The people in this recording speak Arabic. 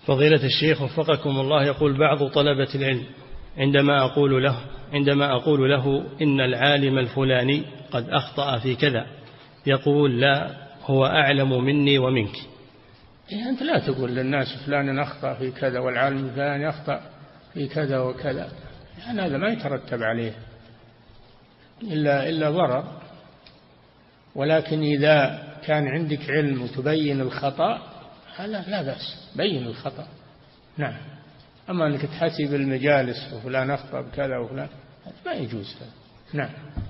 فضيلة الشيخ وفقكم الله، يقول بعض طلبة العلم عندما أقول له إن العالم الفلاني قد أخطأ في كذا، يقول لا، هو أعلم مني ومنك. أنت لا تقول للناس فلان أخطأ في كذا والعالم فلان أخطأ في كذا وكذا، يعني هذا ما يترتب عليه إلا ضرر. ولكن إذا كان عندك علم وتبين الخطأ هذا لا بأس، بين الخطأ. نعم. أما أنك تحسب المجالس وفلان أخطأ بكذا وفلان، ما يجوز هذا. نعم.